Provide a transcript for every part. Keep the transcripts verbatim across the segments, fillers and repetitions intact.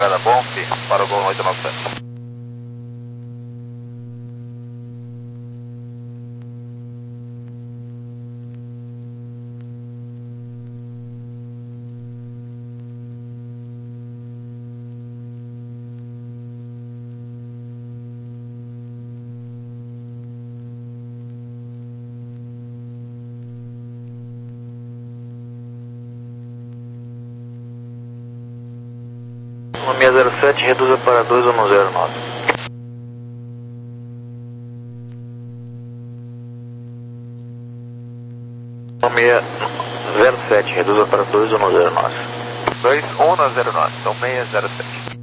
Era bom, sim, para o Gol oito nove sete. seis zero sete, reduza para dois um zero nove. seis zero sete, reduza para dois um zero nove. dois um zero nove, então seis zero sete.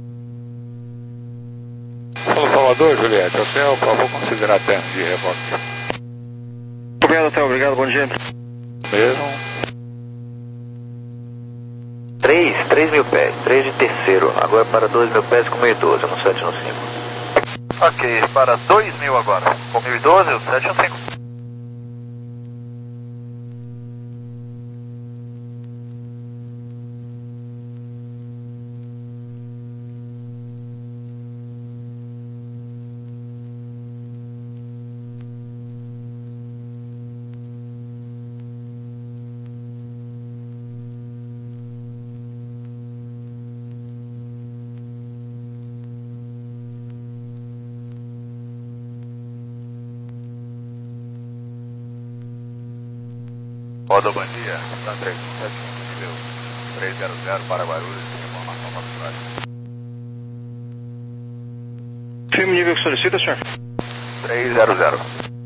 São Salvador, Juliette, hotel, por favor, considerar tempo de reboque. Obrigado, hotel, obrigado, bom dia. Mesmo. três, três mil pés, três de terceiro, agora para dois mil pés com mil e doze, no sete no cinco. Ok, para dois mil agora, com mil e doze, o sete no cinco. Roda, bom dia, Santa três sete, nível trezentos para Guarulhos, informação para a cidade. Firme nível que solicita, senhor? trezentos.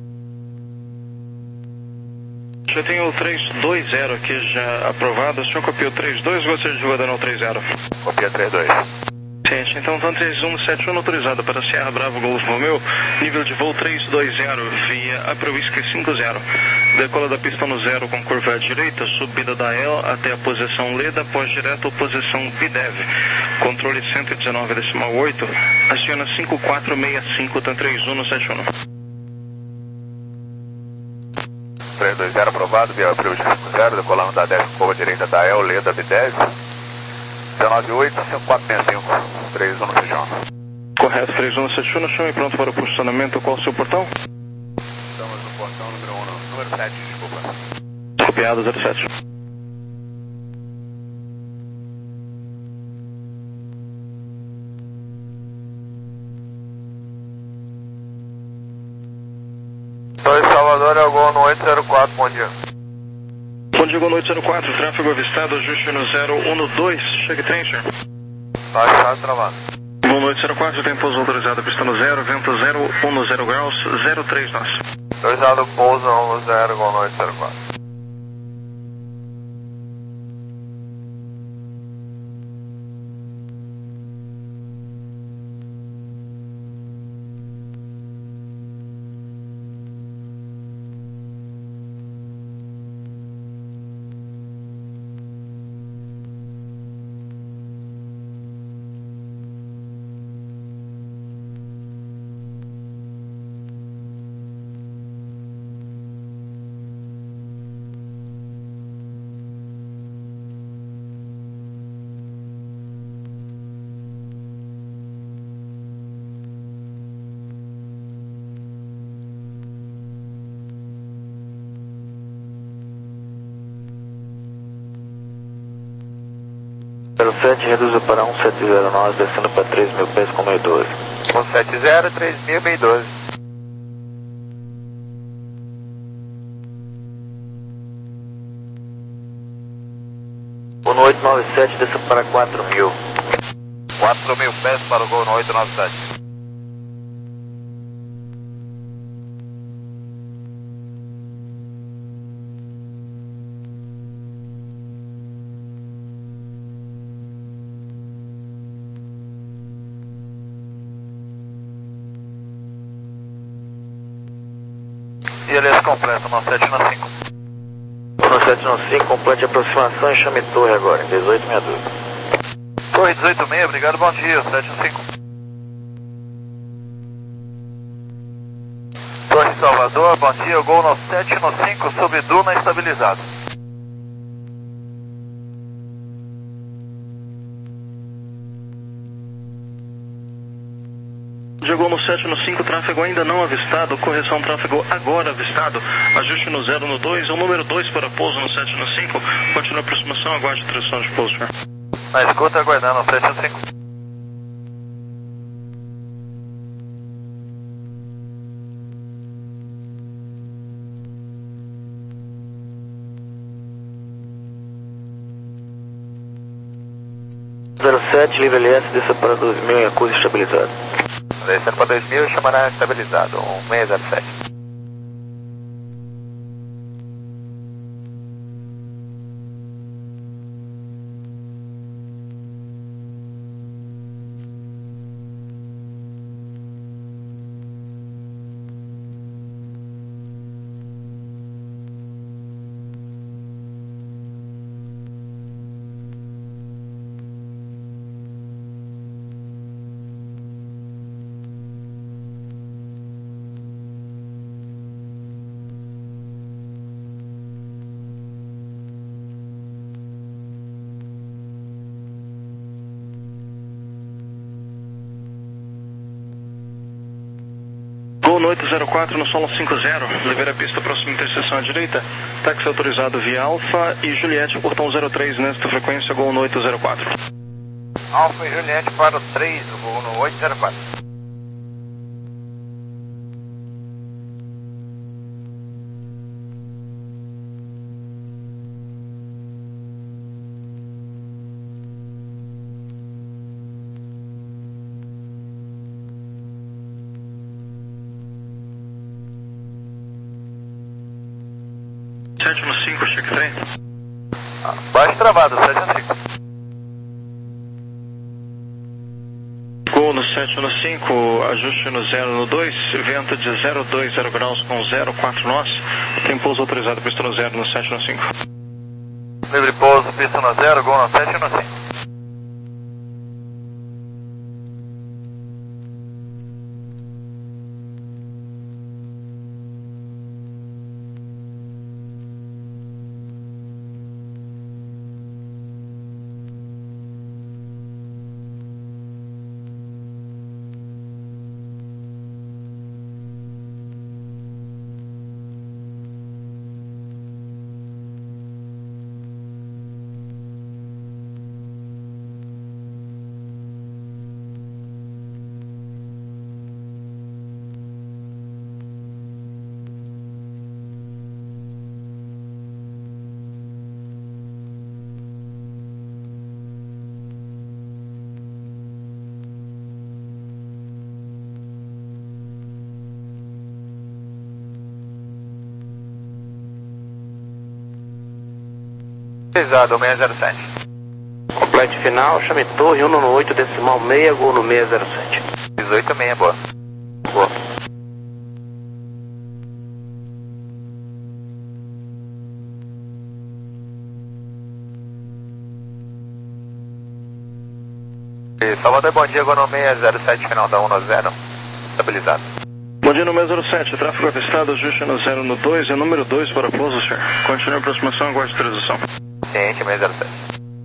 Eu tenho o trezentos e vinte aqui já aprovado, o senhor copiou o trinta e dois, gostaria de rodar no trinta? Copia trinta e dois. Ciente, então van três um sete um autorizado para Sierra Bravo Golf Romeo, nível de voo trezentos e vinte, via Upper Whiskey cinco zero. Decola da pista no zero com curva à direita, subida da E L até a posição Leda, pós direto posição Videv. Controle cento e dezenove decimal oito, aciona cinco quatro seis cinco, T três um no sete um. trezentos e vinte aprovado, via Upper Whiskey cinco zero, decolando da dez com curva à direita da E L, Leda, Videv. dezenove oito, cinco quatro seis cinco, três um no feijão. Correto, três um no sete um, chame pronto para o posicionamento. Qual o seu portão? Estamos no portão número um, número sete, desculpa. Copiado zero sete. dois Salvador, é o Gol no oito zero quatro, bom dia. Bom dia, Gol no oito zero quatro, tráfego avistado, ajuste no zero um dois, chegue trem, senhor. Baixado, travado. Gol no oito zero quatro, tem pouso autorizado, pista no zero, vento zero um zero graus, zero três nós. Autorizado, pouso um zero, Gol no oito zero quatro. zero sete, reduza para um sete zero nove, descendo para três mil pés com mil e doze. um sete zero, três mil, mil e doze. O no oito nove sete, desça para quatro mil. quatro mil pés para o Gol no oito nove sete. E eles completam no sete no cinco. No sete no cinco, complete a aproximação e chame torre agora, em dezoito sessenta e dois. Torre dezoito sessenta e seis, obrigado, bom dia, sete no cinco. Torre Salvador, bom dia, Gol no sete no cinco, sob duna estabilizado. Chegou no sete no cinco, tráfego ainda não avistado, correção tráfego agora avistado, ajuste no zero no dois, o número dois para pouso no sete no cinco, continua a aproximação, aguarde a transição de pouso, senhor. Na escuta, aguardando no sete no cinco. zero sete, livre L S, desça para dois mil em acústico estabilizado. Descendo para dois mil, chamará estabilizado, um seis zero sete. Gol no oito zero quatro no solo cinco zero, libera a pista, próxima interseção à direita, táxi autorizado via Alfa e Juliette, portão zero três nesta frequência, gol no oito zero quatro. Alfa e Juliette para o três, gol no oito zero quatro. sete no cinco, check trem. Baixo travado, sete no cinco. Gol no sete no cinco, ajuste no zero no dois, vento de zero dois zero graus com zero quatro nós, tem pouso autorizado, pista no zero no sete no cinco. Livre pouso, pista no zero, gol no sete no cinco. Autorizado, seis zero sete. Complete final, chame torre um no oito, decimal seis, gol no seis zero sete. dezoito seis, boa. Boa. E Salvador, bom dia, gol no seis zero sete, final da um no zero. Estabilizado. Bom dia no seis zero sete, tráfego avistado, ajuste no zero no dois, é número dois para pouso, senhor. Continua a aproximação, aguarde a transição. Ciente, seis zero sete.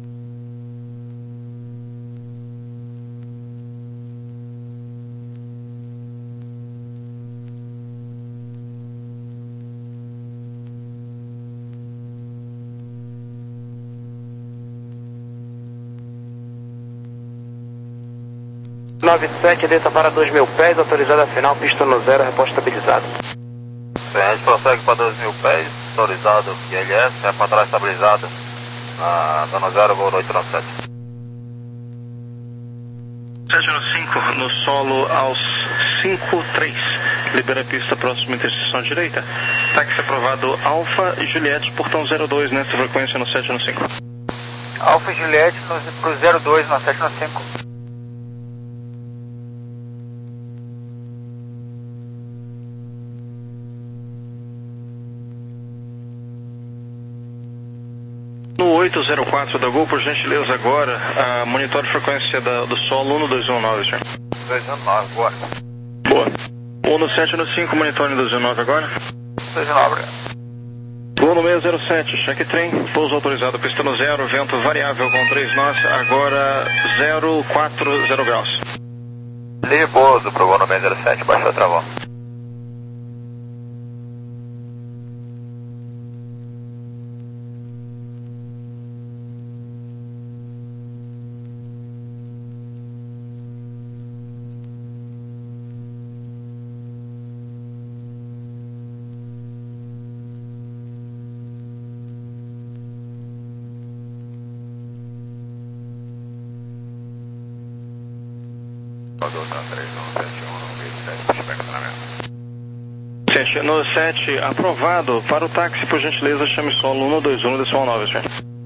nove sete, desça para dois mil pés, autorizada final, pista no zero, reposto estabilizado. Bem, a gente prossegue para dois mil pés, autorizado, I L S, é para trás estabilizado, na zona zero, gol no oito nove sete. sete no cinco, no solo aos cinco três, libera a pista, próxima interseção à direita, táxi aprovado Alfa e Juliette, portão zero dois nesta frequência no sete no cinco. Alfa e Juliette para o zero dois no sete no cinco. No oito zero quatro da Gol, por gentileza, agora, a monitore frequência da, do solo um no dois um nove, senhor. dois um nove, boa. Boa. um no sete no cinco, monitore dois um nove agora. dois um nove. Gol no seis zero sete, cheque trem, pouso autorizado, pista no zero, vento variável com três nós, agora zero quatro zero graus. Livre pouso pro voo nove zero sete, baixou a travão. sete no sete, aprovado. Para o táxi, por gentileza, chame solo um dois um, decimal nove, senhor.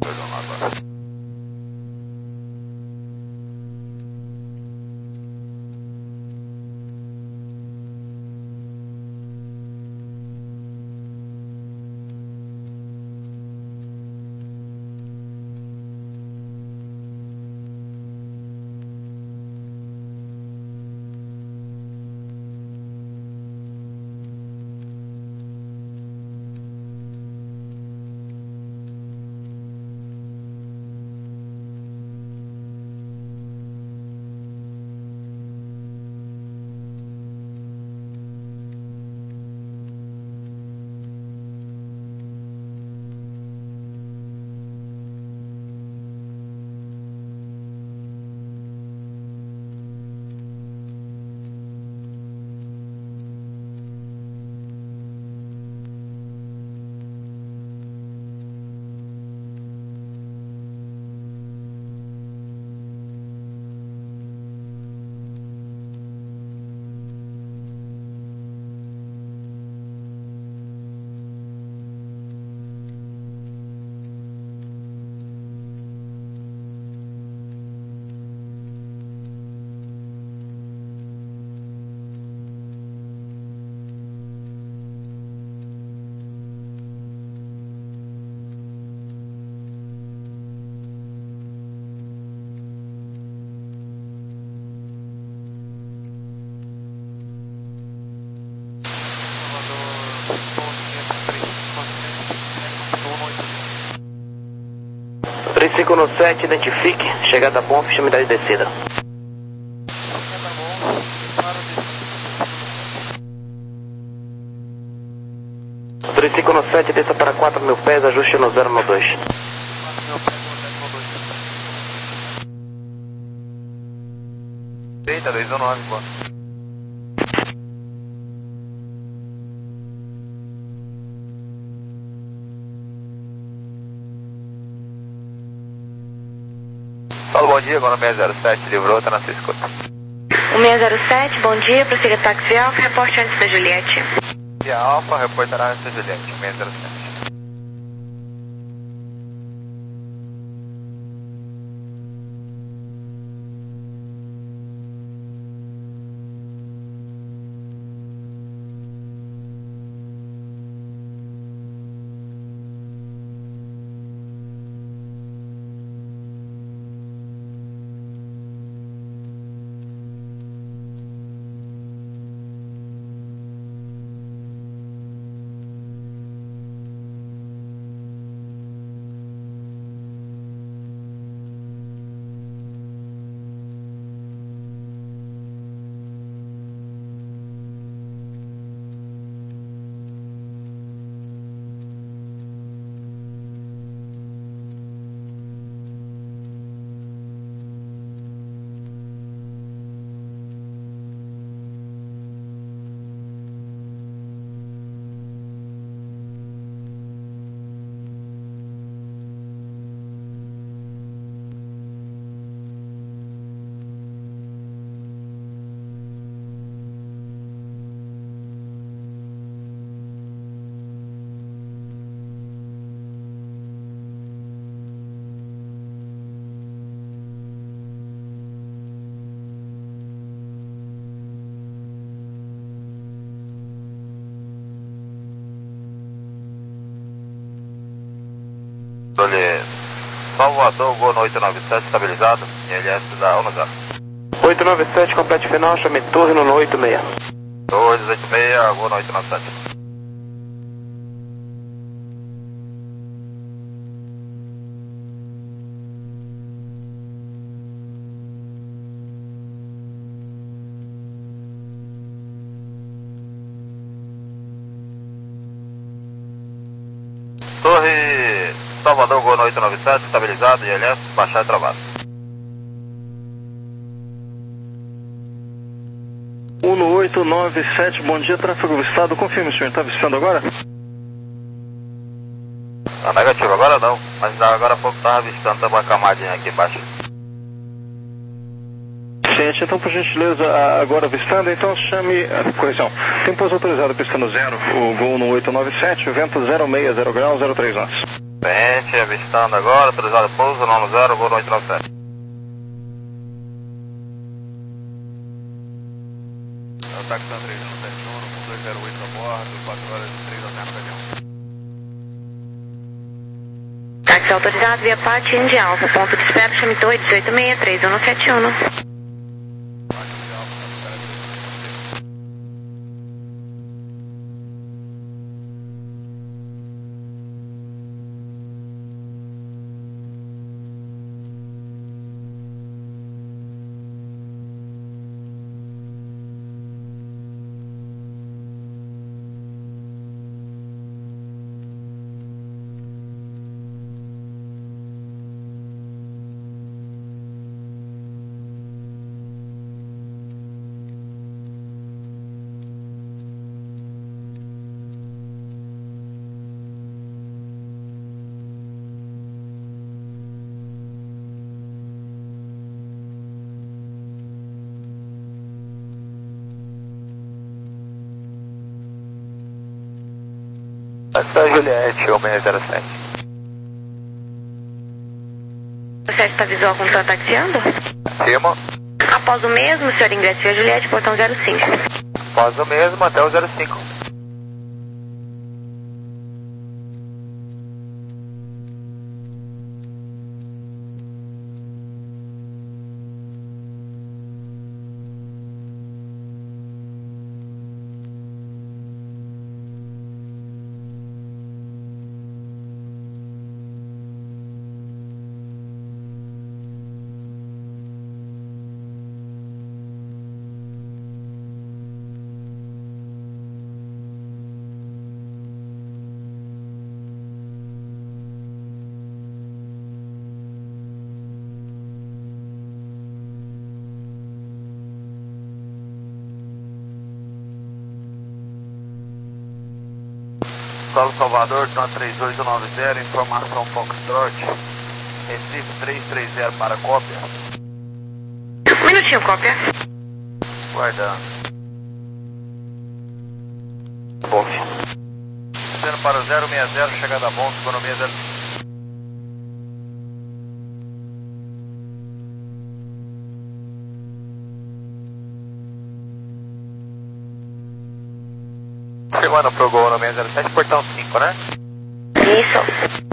três cinco no sete, identifique. Chegada bom, chame de descida. três cinco no sete, desça para quatro mil pés, ajuste no zero no dois. Eita, dois um nove, pô. Fala, bom dia, Gona seis zero sete, livrou, tá na sua escuta. um seis zero sete, bom dia, prossiga táxi Alfa, reporte antes da Juliette. E a Alfa reportará antes da Juliette, seis zero sete. Olha, Salvador, Gol no oito nove sete, estabilizado, I L S da um zero. oito nove sete, complete final, chame turno no oito seis. dois oito seis, Gol no oito nove sete. Torre Salvador, Gol no oito nove sete, estabilizado, I L S, baixar e travado. um no oito nove sete, bom dia, tráfego avistado, confirme, senhor, está avistando agora? Tá negativo, agora não, mas agora há pouco estava avistando, tá uma camadinha aqui embaixo. Gente, então por gentileza, agora avistando, então chame, correção, tem pouso autorizado pistando zero, o Gol no oito nove sete, vento zero seis zero graus, zero três nós. Gente, avistando agora, autorizado pouso, nono zero, Gol no oito nove sete. Táxi três um sete um, com dois zero oito a bordo, quatro horas e três a zero. Táxi autorizado via Pátio Indy Alfa, ponto de espera, chame Torre dezoito seis três um sete um. Essa Juliette, um seis zero sete. Você está visual como está taxiando? Firma. Após o mesmo, o senhor ingressa a Juliette, portão zero cinco. Após o mesmo até o zero cinco. Solo Salvador, T A M três oito nove zero, informação Foxtrot, Recife três três zero para cópia. Um minutinho, cópia. Guardando. Bom. Sendo para o zero seis zero, chegada a bom, economia zero. Chegando pro Gol no seis zero sete, portão cinco, né? Isso.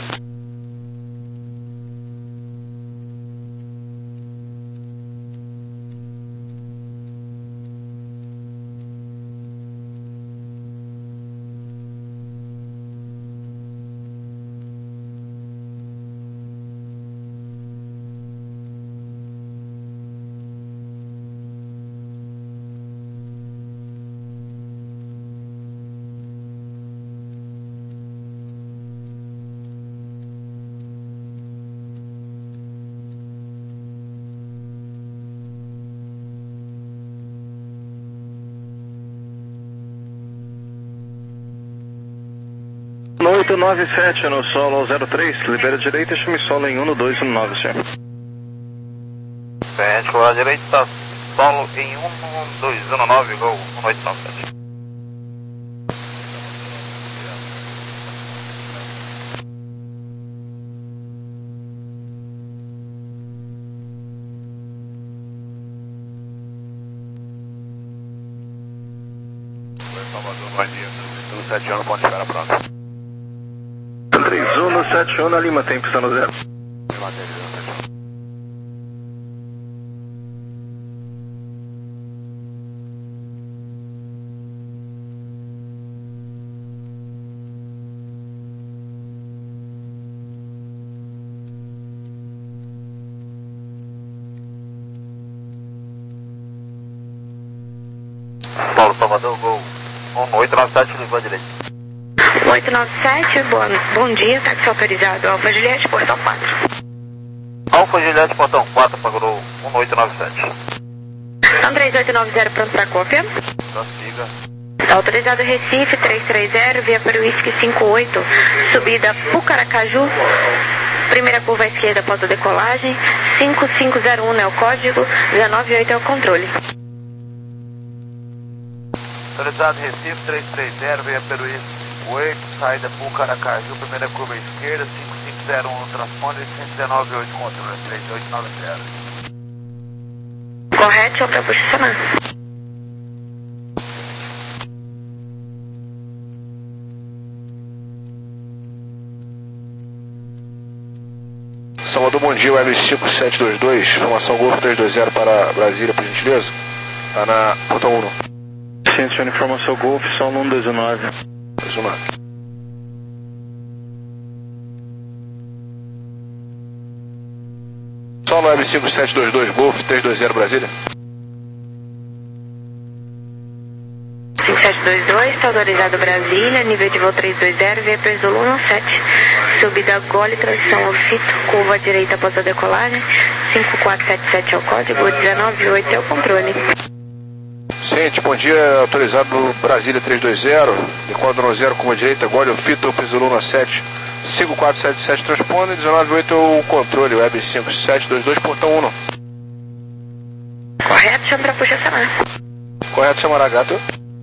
No oito nove sete, no solo zero três, libera direita e chame solo em um no dois um nove, senhor. Gente, a direita está solo em um dois um nove, Gol um oito nove sete. Salvador, bom dia. No sete um, ponto de espera pronto. três um no sete um na Lima, tem pistão no zero. Paulo Salvador, Gol um oito nove sete, levou à direita. oito nove sete, bom, bom dia, táxi autorizado, Alfa Juliette, portão quatro. Alfa Juliette, portão quatro, pagou um oito nove sete. um três oito nove zero, pronto para cópia. Prossiga. Autorizado Recife, trezentos e trinta, via para o Whisky cinquenta e oito, subida Pucaracaju, primeira curva à esquerda após a decolagem, cinco cinco zero um é o código, dezenove oito é o controle. Autorizado Recife, trezentos e trinta, via para o Whisky cinquenta e oito, saída Pucaracaju, primeira curva à esquerda, cinco cinco zero um, transponder cento e dezenove oito, controle, três oito nove zero. Correto, para posicionar. Salvador, bom dia, Web cinco sete dois dois, informação Golf trezentos e vinte para Brasília, por gentileza. Está na portão um. Sim, senhor, informação Golf, São um dezenove. dezenove. Solo Web cinco sete dois dois, Golf trezentos e vinte Brasília. cinco sete dois dois, está autorizado Brasília, nível de voo trezentos e vinte, via para Zulu um sete. Subida Gole, transição ao fito, curva à direita após a decolagem, cinco quatro sete sete é o código, dezenove oito é o controle. Ciente, bom dia, autorizado Brasília trezentos e vinte, decola do zero, curva à direita, Gole, fito, Zulu um sete, cinco quatro sete sete transponder, dezenove oito é o controle, Web cinco sete dois dois, portão um. Correto, chama para puxar essa mão. Correto, chamará gato.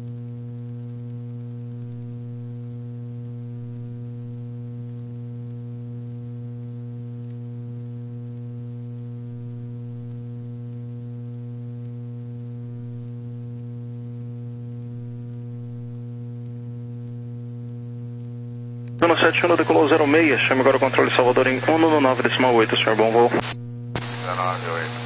Zona sete um, decolou zero seis, chame agora o controle Salvador em um no nove decimal oito, senhor, bom voo. dezenove oito.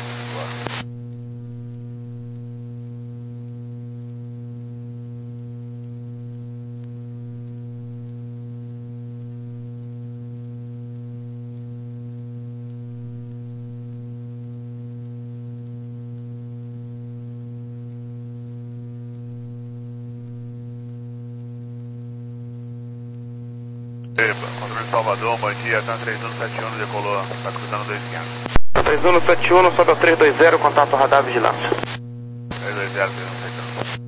Controle Salvador, bom dia, Tan três um sete um, decolou, está cruzando dois quinhentos. três um sete um, sobe ao trezentos e vinte, contato radar vigilância. trezentos e vinte, trezentos e sete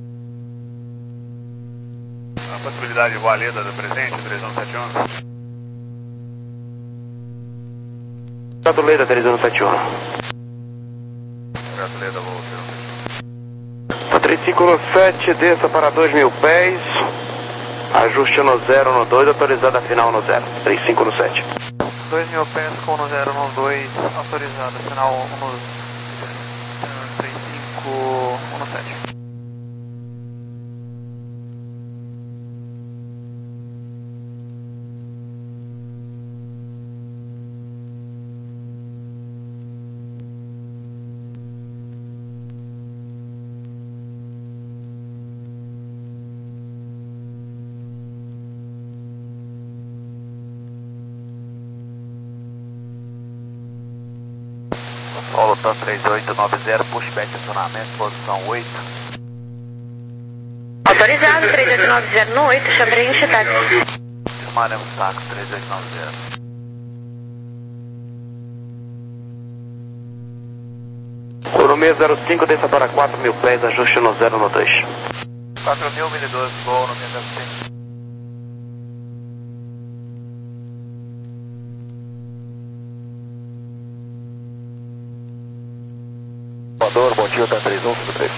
um. A possibilidade de Valeda do presente, três um sete um. Contato Leda, três um sete um. Contato Leda, voo três um sete um. três cinco sete, desça para dois mil pés. Ajuste no zero no dois, autorizada final no zero. três cinco sete. dois mil pés com no zero no dois, autorizado, final no três cinco sete. Solo Tan três oito nove zero, pushback acionamento, posição oito. Autorizado, três oito nove zero no oito, chame em táxi. Chamaremos táxi, três oito nove zero. Curumia zero cinco, desça para quatro mil pés, ajuste no zero no dois. quatro mil, mil e doze, voo no zero cinco. Salvador, bom dia, Tan três um cinco três.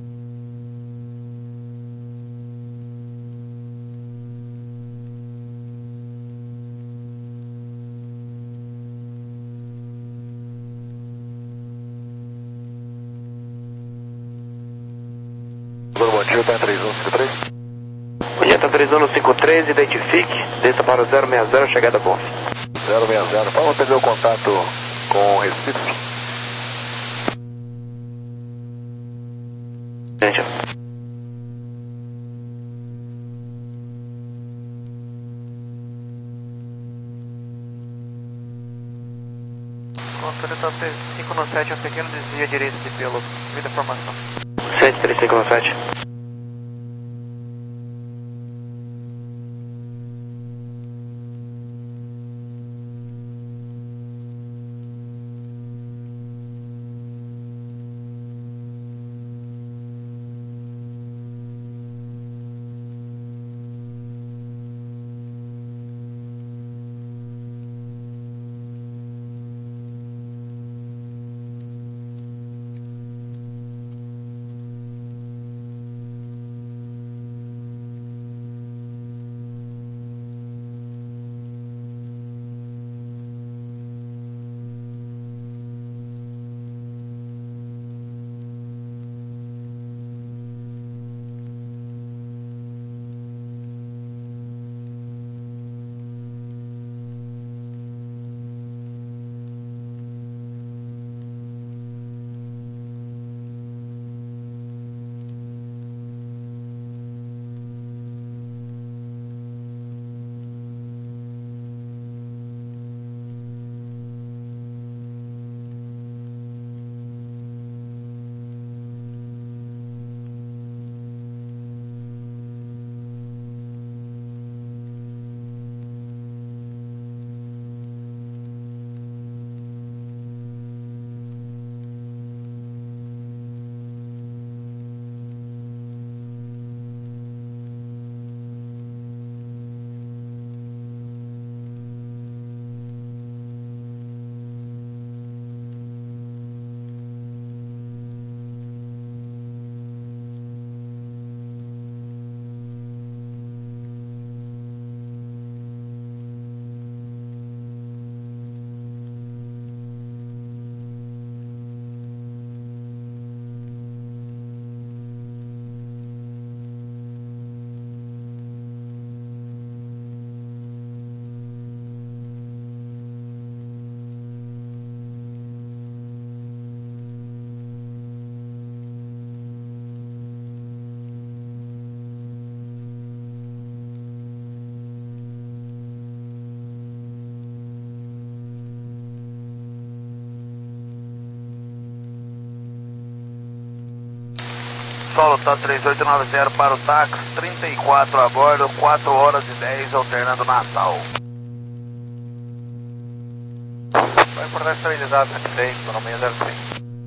Bom dia, Tan três um cinco três. Bom dia, Tan três um cinco três, identifique, desça para o zero seis zero, chegada Golf. zero seis zero, vamos perder o contato com Recife. Gente. Controle Tan três cinco sete, um pequeno desvio à direita de pelo, vida formação. sete três cinco sete. solo, tá três oito nove zero para o táxi, trinta e quatro a bordo, quatro horas e dez, alternando Natal. Vai acordar estabilizado aqui dentro, economia zero seis.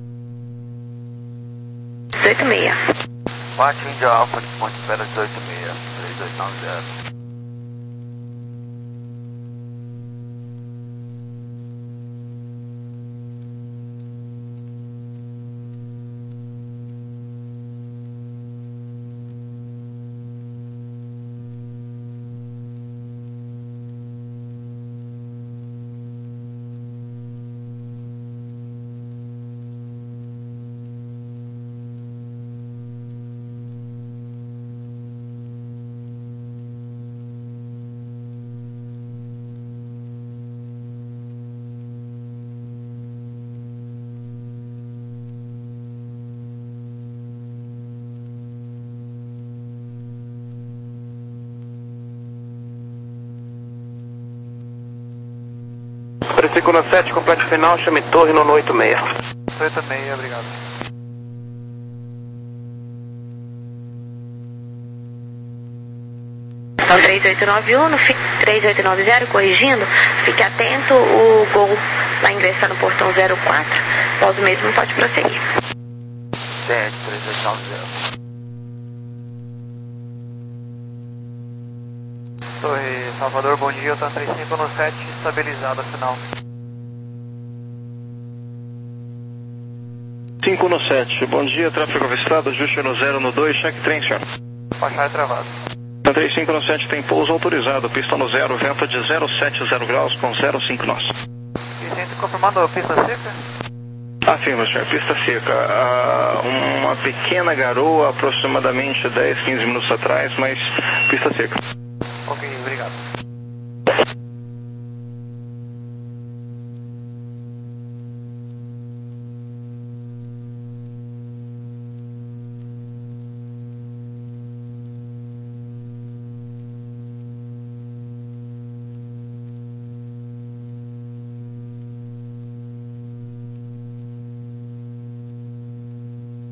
dezoito e meia. Bate Índia Alfa, ponte espera dezoito e meia, três oito nove zero. três cinco sete, complete final, chame torre no oito seis. oito e meia, obrigado. Então três oito nove um, no três oito nove zero, corrigindo, fique atento, o Gol vai ingressar no portão zero quatro, após o mesmo pode prosseguir. sete três oito nove zero. Torre Salvador, bom dia, tá três cinco sete, estabilizado a final. cinco no sete, bom dia, tráfego avistado, ajuste no zero no dois, check trem, senhor. Baixar travado. três cinco no sete tem pouso autorizado, pista no zero, vento de zero sete zero graus com zero cinco nós. E gente confirmando a pista seca? Afirma, senhor, pista seca. Ah, uma pequena garoa, aproximadamente dez, quinze minutos atrás, mas pista seca. Ok, obrigado.